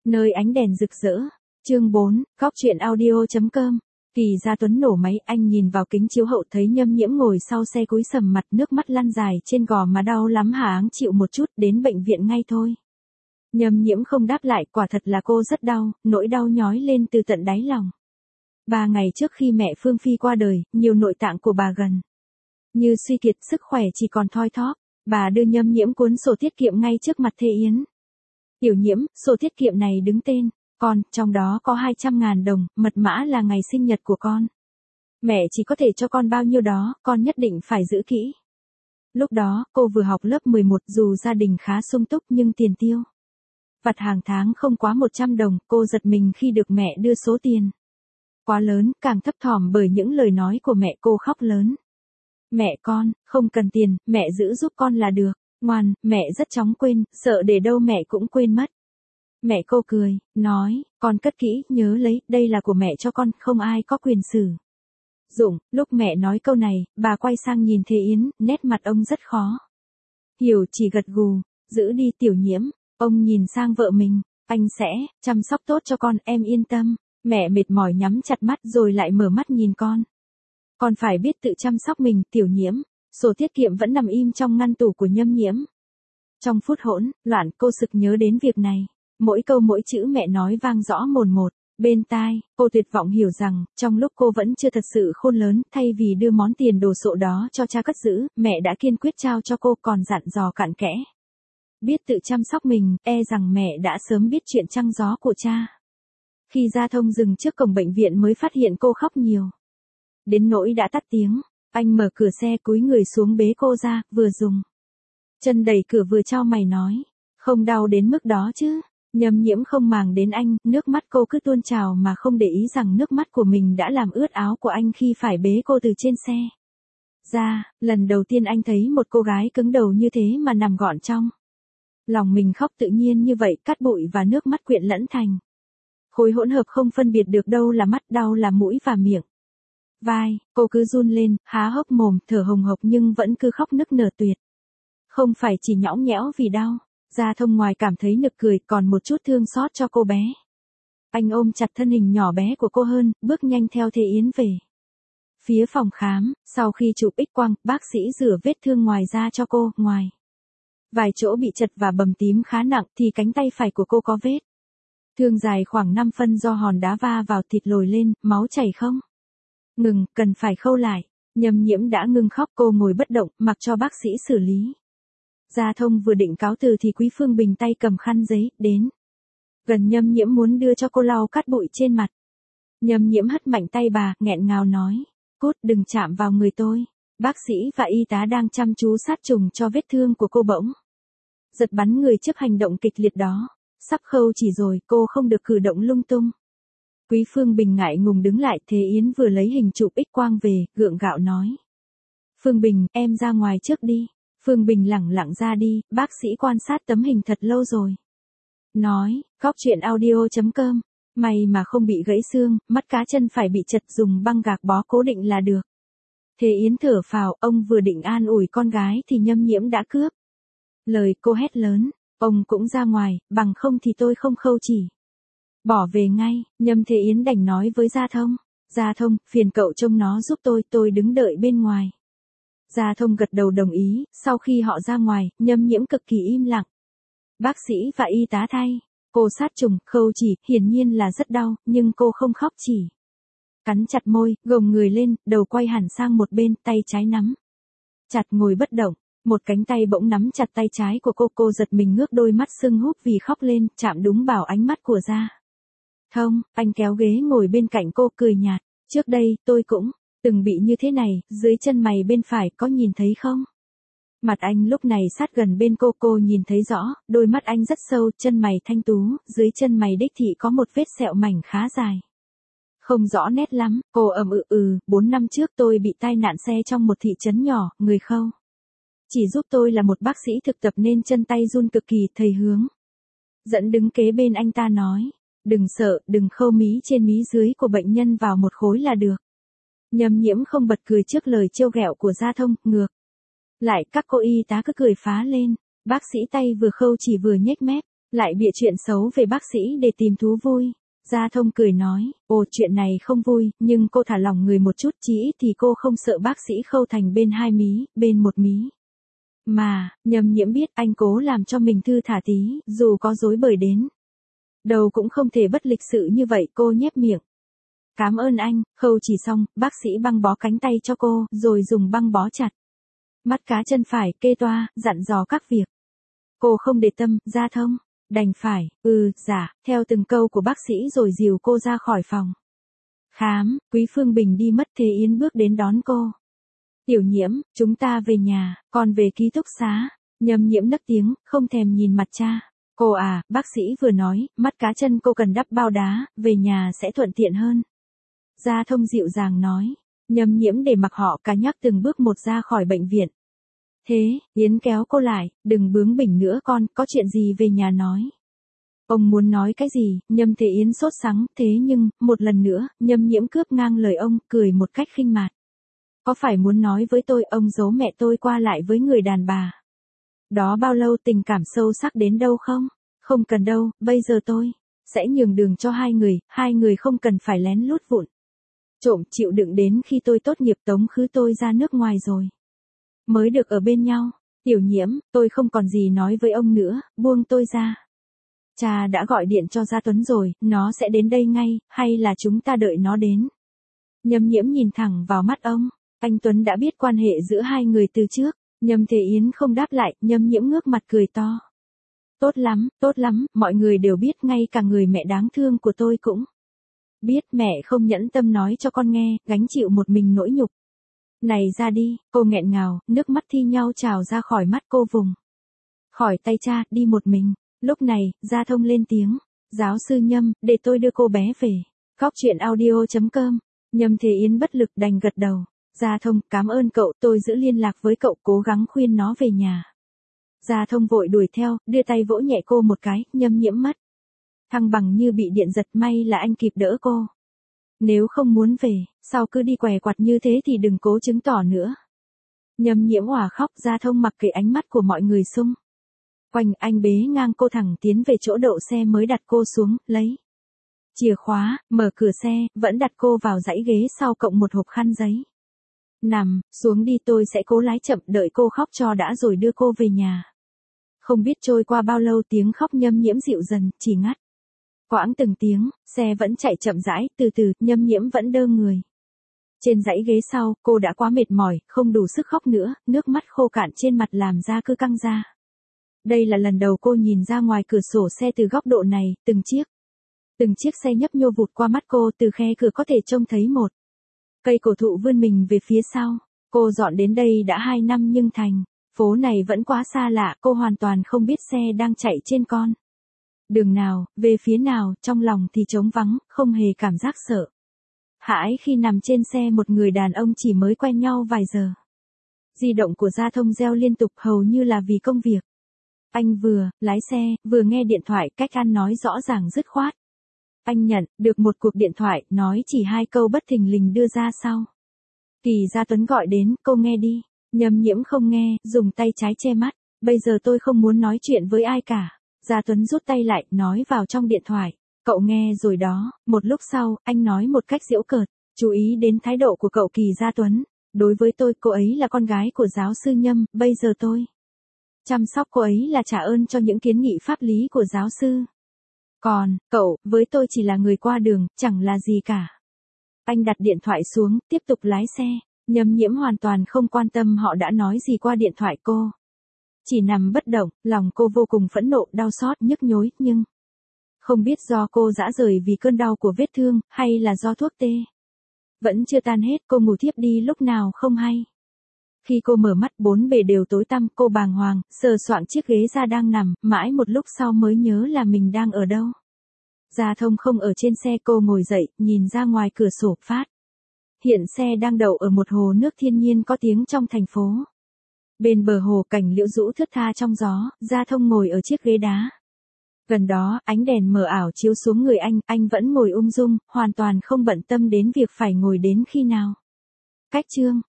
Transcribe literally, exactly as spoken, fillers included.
Nơi ánh đèn rực rỡ. Chương bốn, Góc truyện audio chấm com. Kỳ Gia Tuấn nổ máy, anh nhìn vào kính chiếu hậu thấy Nhâm Nhiễm ngồi sau xe cúi sầm mặt, nước mắt lăn dài trên gò má, đau lắm hả? Áng chịu một chút, đến bệnh viện ngay thôi. Nhâm Nhiễm không đáp lại, quả thật là cô rất đau, nỗi đau nhói lên từ tận đáy lòng. Ba ngày trước khi mẹ Phương Phi qua đời, nhiều nội tạng của bà gần như suy kiệt, sức khỏe chỉ còn thoi thóp. Bà đưa Nhâm Nhiễm cuốn sổ tiết kiệm ngay trước mặt Thê Yến. Tiểu Nhiễm, sổ tiết kiệm này đứng tên con, trong đó có hai trăm ngàn đồng, mật mã là ngày sinh nhật của con. Mẹ chỉ có thể cho con bao nhiêu đó, con nhất định phải giữ kỹ. Lúc đó, cô vừa học lớp mười một, dù gia đình khá sung túc nhưng tiền tiêu vặt hàng tháng không quá một trăm đồng, cô giật mình khi được mẹ đưa số tiền quá lớn, càng thấp thỏm bởi những lời nói của mẹ, cô khóc lớn. Mẹ con, không cần tiền, mẹ giữ giúp con là được. Ngoan, mẹ rất chóng quên, sợ để đâu mẹ cũng quên mất. Mẹ cô cười, nói, con cất kỹ, nhớ lấy, đây là của mẹ cho con, không ai có quyền sử dụng. Lúc mẹ nói câu này, bà quay sang nhìn Thê Yến, nét mặt ông rất khó hiểu, chỉ gật gù, giữ đi Tiểu Nhiễm. Ông nhìn sang vợ mình, anh sẽ chăm sóc tốt cho con, em yên tâm. Mẹ mệt mỏi nhắm chặt mắt rồi lại mở mắt nhìn con. Con phải biết tự chăm sóc mình, Tiểu Nhiễm. Sổ tiết kiệm vẫn nằm im trong ngăn tủ của Nhâm Nhiễm. Trong phút hỗn loạn, cô sực nhớ đến việc này. Mỗi câu mỗi chữ mẹ nói vang rõ mồn một bên tai, cô tuyệt vọng hiểu rằng, trong lúc cô vẫn chưa thật sự khôn lớn, thay vì đưa món tiền đồ sộ đó cho cha cất giữ, mẹ đã kiên quyết trao cho cô, còn dặn dò cặn kẽ. Biết tự chăm sóc mình, e rằng mẹ đã sớm biết chuyện trăng gió của cha. Khi Gia Thông dừng trước cổng bệnh viện mới phát hiện cô khóc nhiều. Đến nỗi đã tắt tiếng, anh mở cửa xe cúi người xuống bế cô ra, vừa dùng chân đẩy cửa vừa chau mày nói, không đau đến mức đó chứ. Nhâm Nhiễm không màng đến anh, nước mắt cô cứ tuôn trào mà không để ý rằng nước mắt của mình đã làm ướt áo của anh khi phải bế cô từ trên xe ra. Lần đầu tiên anh thấy một cô gái cứng đầu như thế mà nằm gọn trong lòng mình, khóc tự nhiên như vậy, cát bụi và nước mắt quyện lẫn thành khối hỗn hợp, không phân biệt được đâu là mắt, đau là mũi và miệng. Vai, cô cứ run lên, há hốc mồm, thở hồng hộc nhưng vẫn cứ khóc nức nở tuyệt. Không phải chỉ nhõng nhẽo vì đau. Gia Thông ngoài cảm thấy nực cười, còn một chút thương xót cho cô bé. Anh ôm chặt thân hình nhỏ bé của cô hơn, bước nhanh theo Thê Yến về phía phòng khám. Sau khi chụp X quang, bác sĩ rửa vết thương ngoài da cho cô. Ngoài vài chỗ bị chật và bầm tím khá nặng, thì cánh tay phải của cô có vết thương dài khoảng năm phân do hòn đá va vào thịt lồi lên, máu chảy không ngừng, cần phải khâu lại. Nhâm Nhiễm đã ngưng khóc, cô ngồi bất động, mặc cho bác sĩ xử lý. Gia Thông vừa định cáo từ thì Quý Phương Bình tay cầm khăn giấy, đến gần Nhâm Nhiễm muốn đưa cho cô lau cát bụi trên mặt. Nhâm Nhiễm hất mạnh tay bà, nghẹn ngào nói, cút, đừng chạm vào người tôi. Bác sĩ và y tá đang chăm chú sát trùng cho vết thương của cô bỗng giật bắn người trước hành động kịch liệt đó. Sắp khâu chỉ rồi, cô không được cử động lung tung. Quý Phương Bình ngại ngùng đứng lại, Thê Yến vừa lấy hình chụp X quang về, gượng gạo nói, Phương Bình, em ra ngoài trước đi. Phương Bình lẳng lặng ra đi, bác sĩ quan sát tấm hình thật lâu rồi nói, Góc truyện audio chấm com. May mà không bị gãy xương, mắt cá chân phải bị chật, dùng băng gạc bó cố định là được. Thê Yến thở phào, ông vừa định an ủi con gái thì Nhâm Nhiễm đã cướp lời, cô hét lớn, ông cũng ra ngoài, bằng không thì tôi không khâu chỉ bỏ về ngay. Nhâm Thê Yến đành nói với Gia Thông, Gia Thông, phiền cậu trông nó giúp tôi, tôi đứng đợi bên ngoài. Gia Thông gật đầu đồng ý. Sau khi họ ra ngoài, Nhâm Nhiễm cực kỳ im lặng. Bác sĩ và y tá thay cô sát trùng, khâu chỉ, hiển nhiên là rất đau, nhưng cô không khóc, chỉ cắn chặt môi, gồng người lên, đầu quay hẳn sang một bên, tay trái nắm chặt ngồi bất động. Một cánh tay bỗng nắm chặt tay trái của cô, cô giật mình ngước đôi mắt sưng húp vì khóc lên, chạm đúng vào ánh mắt của Gia Thông. Anh kéo ghế ngồi bên cạnh cô, cười nhạt, trước đây, tôi cũng từng bị như thế này, dưới chân mày bên phải, có nhìn thấy không? Mặt anh lúc này sát gần bên cô, cô nhìn thấy rõ, đôi mắt anh rất sâu, chân mày thanh tú, dưới chân mày đích thị có một vết sẹo mảnh khá dài. Không rõ nét lắm, cô ậm ừ ừ, bốn năm trước tôi bị tai nạn xe trong một thị trấn nhỏ, người khâu chỉ giúp tôi là một bác sĩ thực tập nên chân tay run cực kỳ. Thầy Hướng dẫn đứng kế bên anh ta nói, đừng sợ, đừng khâu mí trên mí dưới của bệnh nhân vào một khối là được. Nhâm Nhiễm không bật cười trước lời trêu ghẹo của Gia Thông, ngược lại các cô y tá cứ cười phá lên. Bác sĩ tay vừa khâu chỉ vừa nhếch mép, Lại bịa chuyện xấu về bác sĩ để tìm thú vui. Gia Thông cười nói, ồ chuyện này không vui, nhưng cô thả lỏng người một chút, chí ít thì cô không sợ bác sĩ khâu thành bên hai mí, bên một mí. Mà, Nhâm Nhiễm biết anh cố làm cho mình thư thả tí, dù có dối bời đến đầu cũng không thể bất lịch sự như vậy, cô nhếch miệng. Cảm ơn anh, khâu chỉ xong, bác sĩ băng bó cánh tay cho cô, rồi dùng băng bó chặt mắt cá chân phải, kê toa, dặn dò các việc. Cô không để tâm, Gia Thông đành phải, ừ, dạ, theo từng câu của bác sĩ rồi dìu cô ra khỏi phòng khám. Quý Phương Bình đi mất, Thế Yến bước đến đón cô. Tiểu Nhiễm, chúng ta về nhà, còn về ký túc xá. Nhâm Nhiễm nấc tiếng, không thèm nhìn mặt cha. Cô à, bác sĩ vừa nói, mắt cá chân cô cần đắp bao đá, về nhà sẽ thuận tiện hơn. Gia Thông dịu dàng nói. Nhâm Nhiễm để mặc họ cả nhắc từng bước một ra khỏi bệnh viện. Thế, Yến kéo cô lại, đừng bướng bỉnh nữa con, có chuyện gì về nhà nói. Ông muốn nói cái gì, Nhâm Thế Yến sốt sắng, thế nhưng, một lần nữa, Nhâm Nhiễm cướp ngang lời ông, cười một cách khinh mạt. Có phải muốn nói với tôi ông giấu mẹ tôi qua lại với người đàn bà đó bao lâu, tình cảm sâu sắc đến đâu không? Không cần đâu, bây giờ tôi sẽ nhường đường cho hai người, hai người không cần phải lén lút vụn trộm chịu đựng đến khi tôi tốt nghiệp tống khứ tôi ra nước ngoài rồi mới được ở bên nhau. Tiểu Nhiễm, tôi không còn gì nói với ông nữa, buông tôi ra. Cha đã gọi điện cho Gia Tuấn rồi, nó sẽ đến đây ngay, hay là chúng ta đợi nó đến? Nhâm Nhiễm nhìn thẳng vào mắt ông, anh Tuấn đã biết quan hệ giữa hai người từ trước. Nhâm Thế Yến không đáp lại, Nhâm Nhiễm ngước mặt cười to. Tốt lắm, tốt lắm, mọi người đều biết, ngay cả người mẹ đáng thương của tôi cũng biết mẹ không nhẫn tâm nói cho con nghe, gánh chịu một mình nỗi nhục này ra đi. Cô nghẹn ngào, nước mắt thi nhau trào ra khỏi mắt cô, vùng khỏi tay cha, đi một mình. Lúc này, Gia Thông lên tiếng. Giáo sư Nhâm, để tôi đưa cô bé về. Góc truyện audio chấm com. Nhâm Thế Yến bất lực đành gật đầu. Gia Thông, cảm ơn cậu, tôi giữ liên lạc với cậu, cố gắng khuyên nó về nhà. Gia Thông vội đuổi theo, đưa tay vỗ nhẹ cô một cái, Nhâm Nhiễm mất thăng bằng như bị điện giật, may là anh kịp đỡ cô. Nếu không muốn về, sao cứ đi què quặt như thế thì đừng cố chứng tỏ nữa. Nhâm Nhiễm òa khóc. Gia Thông mặc kệ ánh mắt của mọi người xung quanh, anh bế ngang cô thẳng tiến về chỗ đậu xe mới đặt cô xuống, lấy chìa khóa, mở cửa xe, vẫn đặt cô vào dãy ghế sau cộng một hộp khăn giấy. Nằm xuống đi, tôi sẽ cố lái chậm, đợi cô khóc cho đã rồi đưa cô về nhà. Không biết trôi qua bao lâu, tiếng khóc Nhâm Nhiễm dịu dần, chỉ ngắt quãng từng tiếng, xe vẫn chạy chậm rãi, từ từ, Nhâm Nhiễm vẫn đơ người trên dãy ghế sau, cô đã quá mệt mỏi, không đủ sức khóc nữa, nước mắt khô cạn trên mặt làm da cứ căng ra. Đây là lần đầu cô nhìn ra ngoài cửa sổ xe từ góc độ này, từng chiếc từng chiếc xe nhấp nhô vụt qua mắt cô, từ khe cửa có thể trông thấy một cây cổ thụ vươn mình về phía sau. Cô dọn đến đây đã hai năm nhưng thành phố này vẫn quá xa lạ, cô hoàn toàn không biết xe đang chạy trên con đường nào, về phía nào, trong lòng thì trống vắng, không hề cảm giác sợ hãi khi nằm trên xe một người đàn ông chỉ mới quen nhau vài giờ. Di động của Gia Thông reo liên tục, hầu như là vì công việc. Anh vừa lái xe, vừa nghe điện thoại, cách ăn nói rõ ràng dứt khoát. Anh nhận được một cuộc điện thoại, nói chỉ hai câu bất thình lình đưa ra sau. Kỳ Gia Tuấn gọi đến, cô nghe đi. Nhâm Nhiễm không nghe, dùng tay trái che mắt. Bây giờ tôi không muốn nói chuyện với ai cả. Gia Tuấn rút tay lại, nói vào trong điện thoại. Cậu nghe rồi đó. Một lúc sau, anh nói một cách giễu cợt. Chú ý đến thái độ của cậu Kỳ Gia Tuấn. Đối với tôi, cô ấy là con gái của giáo sư Nhâm, bây giờ tôi chăm sóc cô ấy là trả ơn cho những kiến nghị pháp lý của giáo sư. Còn, cậu, với tôi chỉ là người qua đường, chẳng là gì cả. Anh đặt điện thoại xuống, tiếp tục lái xe. Nhâm Nhiễm hoàn toàn không quan tâm họ đã nói gì qua điện thoại, cô chỉ nằm bất động, lòng cô vô cùng phẫn nộ, đau xót, nhức nhối, nhưng không biết do cô rã rời vì cơn đau của vết thương, hay là do thuốc tê vẫn chưa tan hết, cô ngủ thiếp đi lúc nào không hay. Khi cô mở mắt, bốn bề đều tối tăm, cô bàng hoàng, sờ soạng chiếc ghế ra đang nằm, mãi một lúc sau mới nhớ là mình đang ở đâu. Gia Thông không ở trên xe, cô ngồi dậy, nhìn ra ngoài cửa sổ, phát hiện xe đang đậu ở một hồ nước thiên nhiên có tiếng trong thành phố. Bên bờ hồ, cảnh liễu rũ thướt tha trong gió, Gia Thông ngồi ở chiếc ghế đá. Gần đó, ánh đèn mờ ảo chiếu xuống người anh, anh vẫn ngồi ung dung, hoàn toàn không bận tâm đến việc phải ngồi đến khi nào. Cách chương